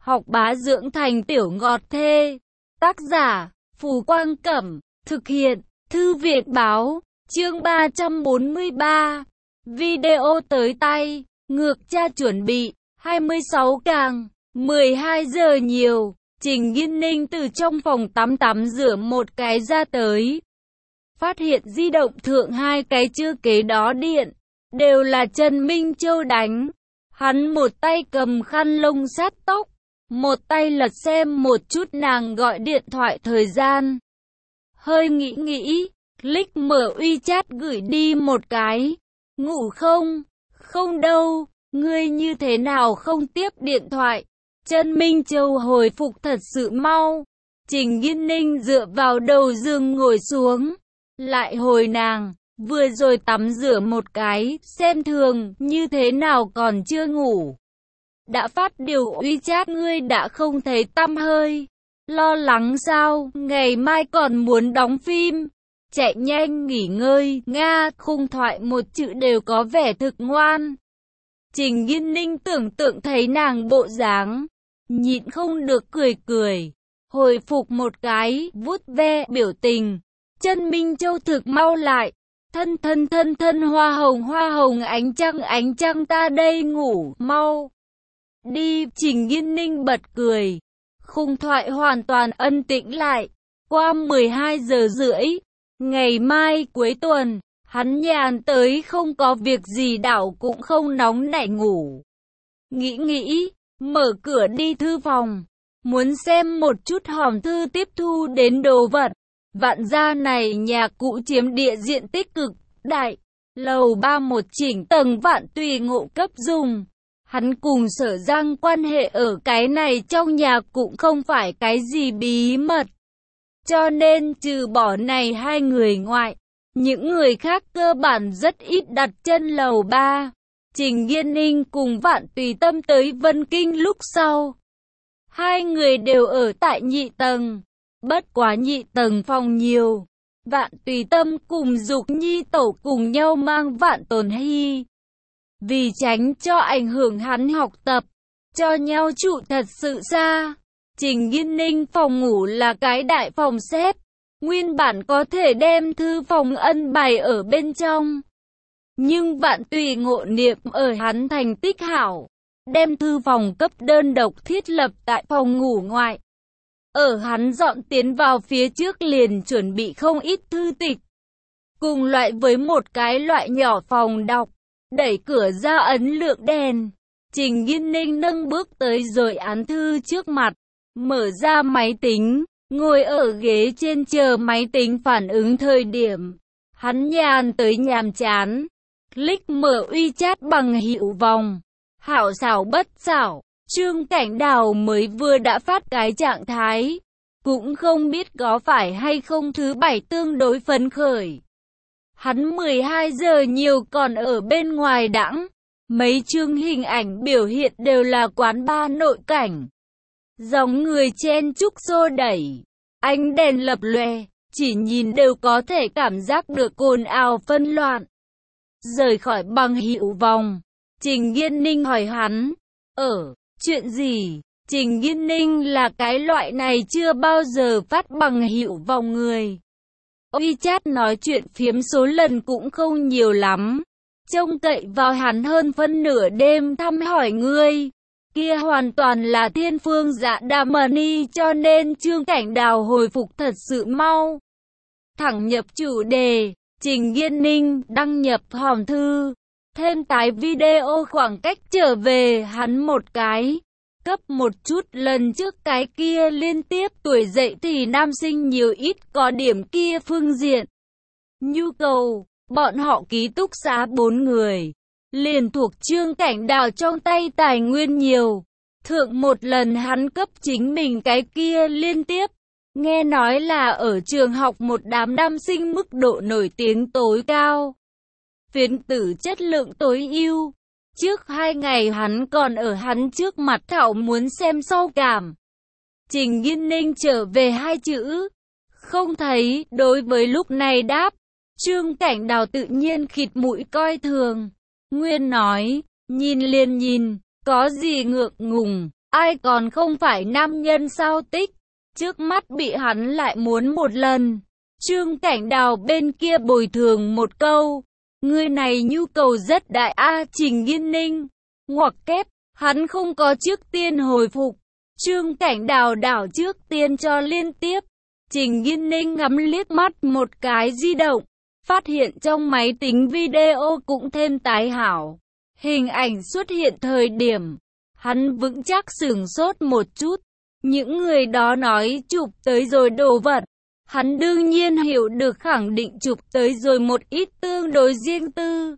học bá dưỡng thành tiểu ngọt thê. Tác giả, Phù Quang Cẩm, thực hiện, Thư viện Báo, chương 343. Video tới tay, ngược cha chuẩn bị, 26 càng, 12 giờ nhiều, Trình Nghiên Ninh từ trong phòng tắm rửa một cái ra tới. Phát hiện di động thượng hai cái chưa kế đó điện, đều là Trần Minh Châu đánh. Hắn một tay cầm khăn lông sát tóc, một tay lật xem một chút nàng gọi điện thoại thời gian. Hơi nghĩ, click mở WeChat gửi đi một cái. Ngủ không? Không đâu, ngươi như thế nào không tiếp điện thoại? Trần Minh Châu hồi phục thật sự mau. Trình Nghiên Ninh dựa vào đầu giường ngồi xuống. Lại hồi nàng, vừa rồi tắm rửa một cái, xem thường, như thế nào còn chưa ngủ. Đã phát điều WeChat ngươi đã không thấy tăm hơi. Lo lắng sao, ngày mai còn muốn đóng phim. Chạy nhanh nghỉ ngơi, Nga, khung thoại một chữ đều có vẻ thực ngoan. Trình Nghiên Ninh tưởng tượng thấy nàng bộ dáng, nhịn không được cười, hồi phục một cái, vuốt ve biểu tình. Trần Minh Châu thực mau lại, thân hoa hồng ánh trăng ta đây ngủ, mau. Đi, Trình Nghiên Ninh bật cười. Khung thoại hoàn toàn ân tĩnh lại, qua 12 giờ rưỡi. Ngày mai cuối tuần, hắn nhàn tới không có việc gì đảo cũng không nóng nảy ngủ. Nghĩ, mở cửa đi thư phòng, muốn xem một chút hòm thư tiếp thu đến đồ vật. Vạn gia này nhà cũ chiếm địa diện tích cực đại, lầu 3 một chỉnh tầng vạn tùy ngộ cấp dùng. Hắn cùng Sở Giang quan hệ ở cái này trong nhà cũng không phải cái gì bí mật. Cho nên trừ bỏ này hai người ngoại, những người khác cơ bản rất ít đặt chân lầu 3. Trình Nghiên Ninh cùng Vạn Tùy Tâm tới Vân Kinh lúc sau. Hai người đều ở tại nhị tầng. Bất quá nhị tầng phòng nhiều. Vạn Tùy Tâm cùng Dục Nhi Tẩu cùng nhau mang Vạn Tồn Hy. Vì tránh cho ảnh hưởng hắn học tập, cho nhau trụ thật sự xa. Trình Nghiên Ninh phòng ngủ là cái đại phòng xếp, nguyên bản có thể đem thư phòng ân bày ở bên trong. Nhưng Vạn Tùy ngộ niệm ở hắn thành tích hảo, đem thư phòng cấp đơn độc thiết lập tại phòng ngủ ngoại. Ở hắn dọn tiến vào phía trước liền chuẩn bị không ít thư tịch, cùng loại với một cái loại nhỏ phòng đọc. Đẩy cửa ra ấn lượng đèn, Trình Nghiên Ninh nâng bước tới rồi án thư trước mặt, mở ra máy tính, ngồi ở ghế trên chờ máy tính phản ứng thời điểm. Hắn nhàn tới nhàm chán, click mở WeChat bằng hiệu vòng. Hảo xảo bất xảo, Trương Cảnh Đào mới vừa đã phát cái trạng thái, cũng không biết có phải hay không thứ bảy tương đối phấn khởi. Hắn 12 giờ nhiều còn ở bên ngoài đãng, mấy chương hình ảnh biểu hiện đều là quán bar nội cảnh. Dòng người chen chúc xô đẩy, ánh đèn lập lòe, chỉ nhìn đều có thể cảm giác được ồn ào phân loạn. Rời khỏi bằng hiệu vòng, Trình Nghiên Ninh hỏi hắn, chuyện gì? Trình Nghiên Ninh là cái loại này chưa bao giờ phát bằng hiệu vòng người. WeChat nói chuyện phiếm số lần cũng không nhiều lắm, trông cậy vào hắn hơn phân nửa đêm thăm hỏi ngươi. Kia hoàn toàn là thiên phương dạ đà mani, cho nên Trương Cảnh Đào hồi phục thật sự mau. Thẳng nhập chủ đề, Trình Nghiên Ninh đăng nhập hòm thư, thêm tái video khoảng cách trở về hắn một cái. Cấp một chút lần trước cái kia liên tiếp tuổi dậy thì nam sinh nhiều ít có điểm kia phương diện. Nhu cầu, bọn họ ký túc xá 4 người, liền thuộc Trương Cảnh Đào trong tay tài nguyên nhiều. Thượng một lần hắn cấp chính mình cái kia liên tiếp, nghe nói là ở trường học một đám nam sinh mức độ nổi tiếng tối cao. Phiến tử chất lượng tối ưu. Trước 2 ngày hắn còn ở hắn trước mặt thảo muốn xem sau cảm. Trình Nghiên Ninh trở về 2 chữ, không thấy, đối với lúc này đáp. Trương Cảnh Đào tự nhiên khịt mũi coi thường. Nguyên nói, nhìn liền nhìn, có gì ngượng ngùng, Ai còn không phải nam nhân sao tích. Trước mắt bị hắn lại muốn một lần. Trương Cảnh Đào bên kia bồi thường một câu. Người này nhu cầu rất đại Trình Nghiên Ninh. Ngoặc kép, hắn không có trước tiên hồi phục. Trương Cảnh Đào đảo trước tiên cho liên tiếp. Trình Nghiên Ninh ngắm liếc mắt một cái di động. Phát hiện trong máy tính video cũng thêm tái hảo. Hình ảnh xuất hiện thời điểm. Hắn vững chắc sửng sốt một chút. Những người đó nói chụp tới rồi đồ vật. Hắn đương nhiên hiểu được khẳng định chụp tới rồi một ít tương đối riêng tư.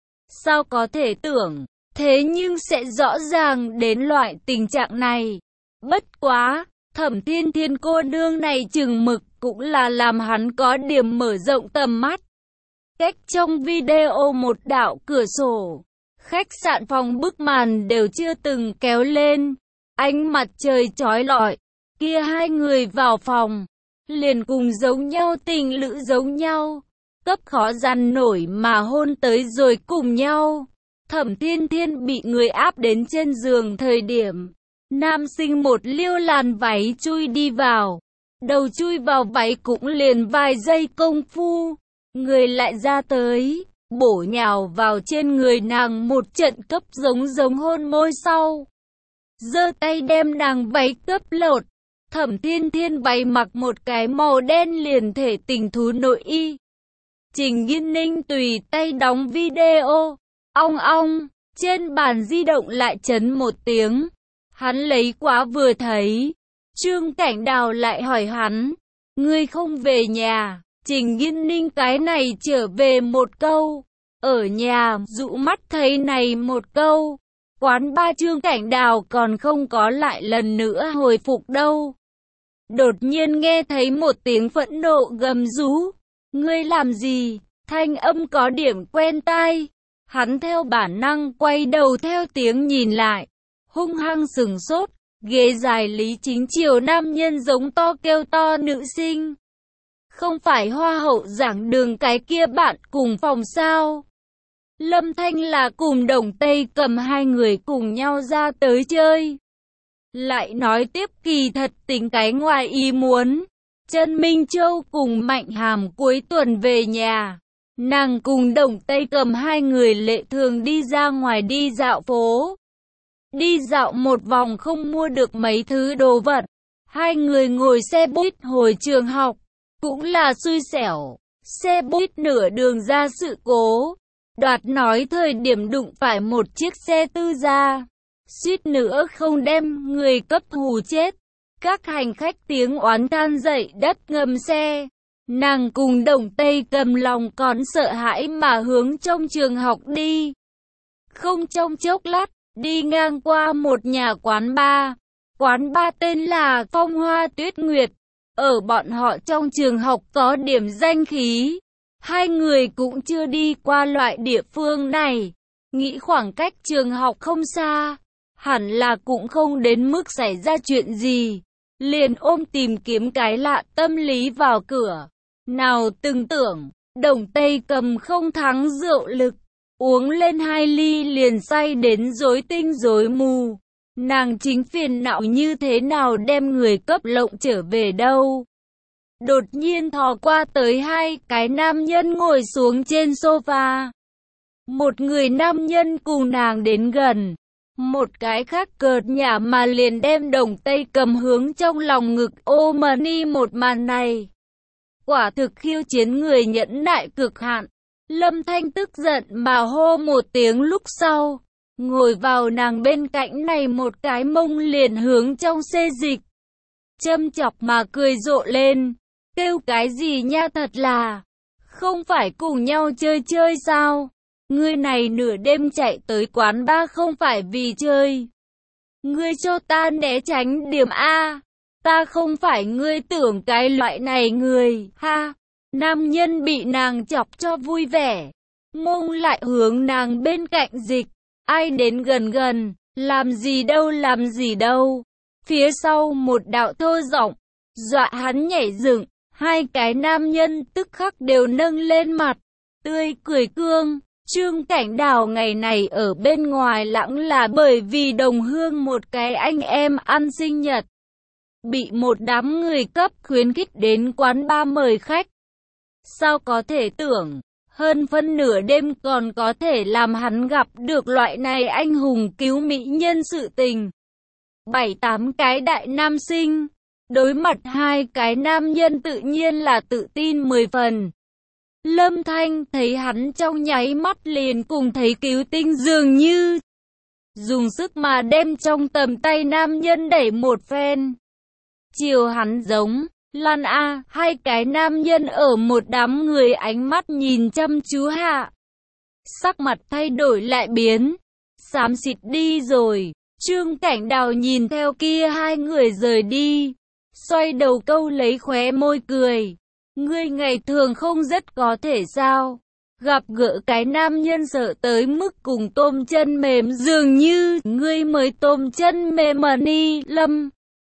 Sao có thể tưởng, thế nhưng sẽ rõ ràng đến loại tình trạng này. Bất quá, Thẩm Thiên Thiên cô nương này chừng mực cũng là làm hắn có điểm mở rộng tầm mắt. Cách trong video một đạo cửa sổ, khách sạn phòng bức màn đều chưa từng kéo lên. Ánh mặt trời chói lọi, kia hai người vào phòng, liền cùng giống nhau tình lữ giống nhau, cấp khó dằn nổi mà hôn tới rồi cùng nhau. Thẩm Thiên Thiên bị người áp đến trên giường thời điểm, nam sinh một liêu làn váy chui đi vào, đầu chui vào váy cũng liền vài giây công phu, người lại ra tới, bổ nhào vào trên người nàng một trận cấp giống hôn môi sau. Giơ tay đem nàng váy cấp lột. Thẩm Thiên Thiên váy mặc một cái màu đen liền thể tình thú nội y. Trình Nghiên Ninh tùy tay đóng video. Ong ong, trên bàn di động lại chấn một tiếng. Hắn lấy quá vừa thấy. Trương Cảnh Đào lại hỏi hắn, ngươi không về nhà? Trình Nghiên Ninh cái này trở về một câu, ở nhà dụ mắt thấy này một câu. Quán ba Trương Cảnh Đào còn không có lại lần nữa hồi phục đâu. Đột nhiên nghe thấy một tiếng phẫn nộ gầm rú. Ngươi làm gì? Thanh âm có điểm quen tai. Hắn theo bản năng quay đầu theo tiếng nhìn lại. Hung hăng sừng sốt. Ghế dài Lý Chính Triều nam nhân giống to kêu to nữ sinh. Không phải hoa hậu giảng đường cái kia bạn cùng phòng sao? Lâm Thanh là cùng Đồng Tây Cầm hai người cùng nhau ra tới chơi. Lại nói tiếp kỳ thật tính cái ngoài ý muốn. Trần Minh Châu cùng Mạnh Hàm cuối tuần về nhà. Nàng cùng Đồng Tây Cầm hai người lệ thường đi ra ngoài đi dạo phố. Đi dạo một vòng không mua được mấy thứ đồ vật. Hai người ngồi xe buýt hồi trường học. Cũng là xui xẻo. Xe buýt nửa đường ra sự cố. Đoạt nói thời điểm đụng phải một chiếc xe tư gia. Suýt nữa không đem người cấp hù chết. Các hành khách tiếng oán than dậy đất ngầm xe. Nàng cùng Đồng Tây Cầm lòng còn sợ hãi mà hướng trong trường học đi. Không trong chốc lát, đi ngang qua một nhà quán bar. Quán bar tên là Phong Hoa Tuyết Nguyệt. Ở bọn họ trong trường học có điểm danh khí. Hai người cũng chưa đi qua loại địa phương này. Nghĩ khoảng cách trường học không xa. Hẳn là cũng không đến mức xảy ra chuyện gì. Liền ôm tìm kiếm cái lạ tâm lý vào cửa. Nào từng tưởng, Đồng Tây Cầm không thắng rượu lực. Uống lên 2 ly liền say đến rối tinh rối mù. Nàng chính phiền não như thế nào đem người cấp lộng trở về đâu. Đột nhiên thò qua tới hai cái nam nhân ngồi xuống trên sofa. Một người nam nhân cùng nàng đến gần. Một cái khác cợt nhả mà liền đem Đồng Tây Cầm hướng trong lòng ngực ôm đi một màn này. Quả thực khiêu chiến người nhẫn nại cực hạn. Lâm Thanh tức giận mà hô một tiếng lúc sau. Ngồi vào nàng bên cạnh này một cái mông liền hướng trong xê dịch. Châm chọc mà cười rộ lên. Kêu cái gì nha thật là. Không phải cùng nhau chơi sao? Ngươi này nửa đêm chạy tới quán bar không phải vì chơi. Ngươi cho ta né tránh điểm A. Ta không phải ngươi tưởng cái loại này người, ha. Nam nhân bị nàng chọc cho vui vẻ. Mông lại hướng nàng bên cạnh dịch. Ai đến gần, làm gì đâu. Phía sau một đạo thô giọng, dọa hắn nhảy dựng. Hai cái nam nhân tức khắc đều nâng lên mặt, tươi cười cương. Trương Cảnh Đào ngày này ở bên ngoài lãng là bởi vì đồng hương một cái anh em ăn sinh nhật. Bị một đám người cấp khuyến khích đến quán bar mời khách. Sao có thể tưởng, hơn phân nửa đêm còn có thể làm hắn gặp được loại này anh hùng cứu mỹ nhân sự tình. 7-8 cái đại nam sinh, đối mặt hai cái nam nhân tự nhiên là tự tin 10 phần. Lâm Thanh thấy hắn trong nháy mắt liền cùng thấy cứu tinh dường như. Dùng sức mà đem trong tầm tay nam nhân đẩy một phen. Chiều hắn giống, Lan A, hai cái nam nhân ở một đám người ánh mắt nhìn chăm chú hạ. Sắc mặt thay đổi lại biến, xám xịt đi rồi. Trương Cảnh Đào nhìn theo kia hai người rời đi, xoay đầu câu lấy khóe môi cười. Ngươi ngày thường không rất có thể sao? Gặp gỡ cái nam nhân sợ tới mức cùng tôm chân mềm dường như ngươi mới tôm chân mềm mà ni. Lâm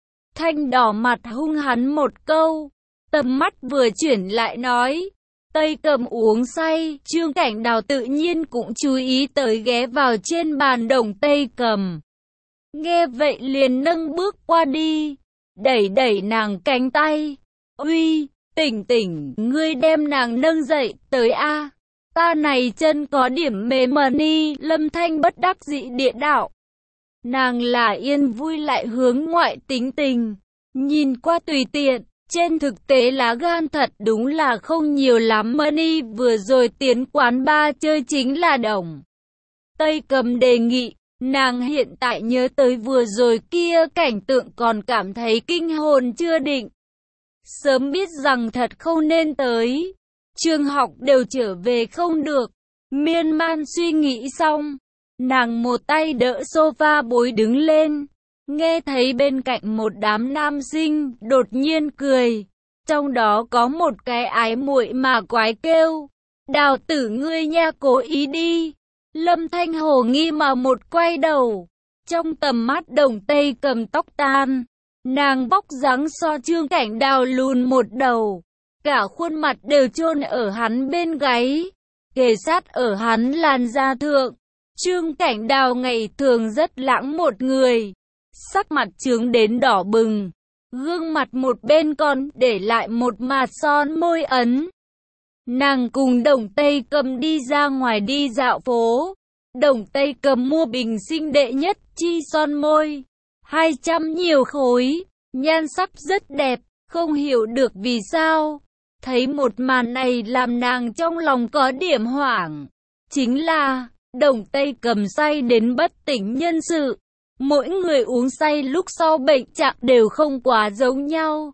Thanh đỏ mặt hung hắn một câu, tầm mắt vừa chuyển lại nói. Tây Cầm uống say, Trương Cảnh Đào tự nhiên cũng chú ý tới ghé vào trên bàn đồng Tây Cầm. Nghe vậy liền nâng bước qua đi, đẩy đẩy nàng cánh tay. Uy, tỉnh tỉnh, ngươi đem nàng nâng dậy, tới a. Ta này chân có điểm mềm mà ni. Lâm Thanh bất đắc dĩ địa đạo. Nàng là yên vui lại hướng ngoại tính tình, nhìn qua tùy tiện, trên thực tế lá gan thật đúng là không nhiều lắm. Money vừa rồi tiến quán bar chơi chính là đồng Tây Cầm đề nghị, nàng hiện tại nhớ tới vừa rồi kia cảnh tượng còn cảm thấy kinh hồn chưa định. Sớm biết rằng thật không nên tới, trường học đều trở về không được. Miên man suy nghĩ xong, nàng một tay đỡ sofa bối đứng lên, nghe thấy bên cạnh một đám nam sinh đột nhiên cười, trong đó có một cái ái muội mà quái kêu, Đào tử ngươi nha cố ý đi. Lâm Thanh hồ nghi mà một quay đầu, trong tầm mắt đồng Tây Cầm tóc tan, nàng vóc dáng so Trương Cảnh Đào lùn một đầu, cả khuôn mặt đều chôn ở hắn bên gáy, kề sát ở hắn làn da thượng. Trương Cảnh Đào ngày thường rất lãng một người, sắc mặt trướng đến đỏ bừng, gương mặt một bên còn để lại một mạt son môi ấn. Nàng cùng đồng Tây Cầm đi ra ngoài đi dạo phố, đồng Tây Cầm mua bình sinh đệ nhất chi son môi, 200 nhiều khối, nhan sắc rất đẹp, không hiểu được vì sao. Thấy một màn này làm nàng trong lòng có điểm hoảng, chính là đồng Tây Cầm say đến bất tỉnh nhân sự. Mỗi người uống say lúc sau bệnh trạng đều không quá giống nhau.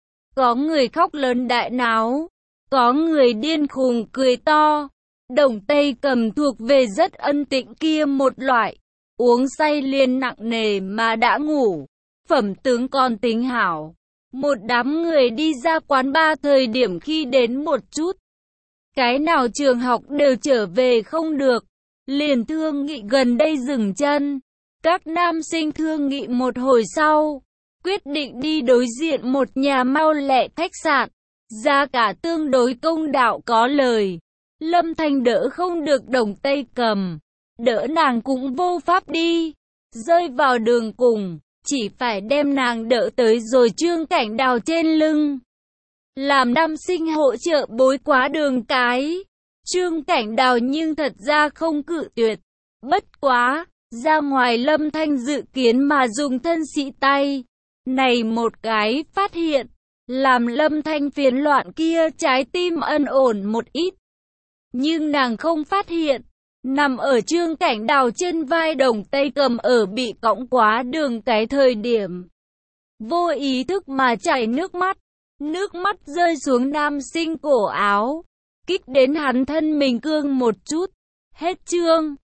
Có người khóc lớn đại náo, có người điên khùng cười to. Đồng Tây Cầm thuộc về rất ân tĩnh kia một loại, uống say liền nặng nề mà đã ngủ, phẩm tướng còn tính hảo. Một đám người đi ra quán bar thời điểm khi đến một chút, cái nào trường học đều trở về không được, liền thương nghị gần đây dừng chân. Các nam sinh thương nghị một hồi sau, quyết định đi đối diện một nhà mau lẹ khách sạn, giá cả tương đối công đạo có lời. Lâm Thanh đỡ không được đồng Tây Cầm, đỡ nàng cũng vô pháp đi, rơi vào đường cùng, chỉ phải đem nàng đỡ tới rồi Trương Cảnh Đào trên lưng. Làm nam sinh hỗ trợ bối quá đường cái, Trương Cảnh Đào nhưng thật ra không cự tuyệt, bất quá, ra ngoài Lâm Thanh dự kiến mà dùng thân sĩ tay. Này một cái phát hiện, làm Lâm Thanh phiến loạn kia trái tim ân ổn một ít. Nhưng nàng không phát hiện, nằm ở Trương Cảnh Đào trên vai đồng Tây Cầm ở bị cõng quá đường cái thời điểm. Vô ý thức mà chảy nước mắt rơi xuống nam sinh cổ áo, kích đến hắn thân mình cương một chút. Hết chương.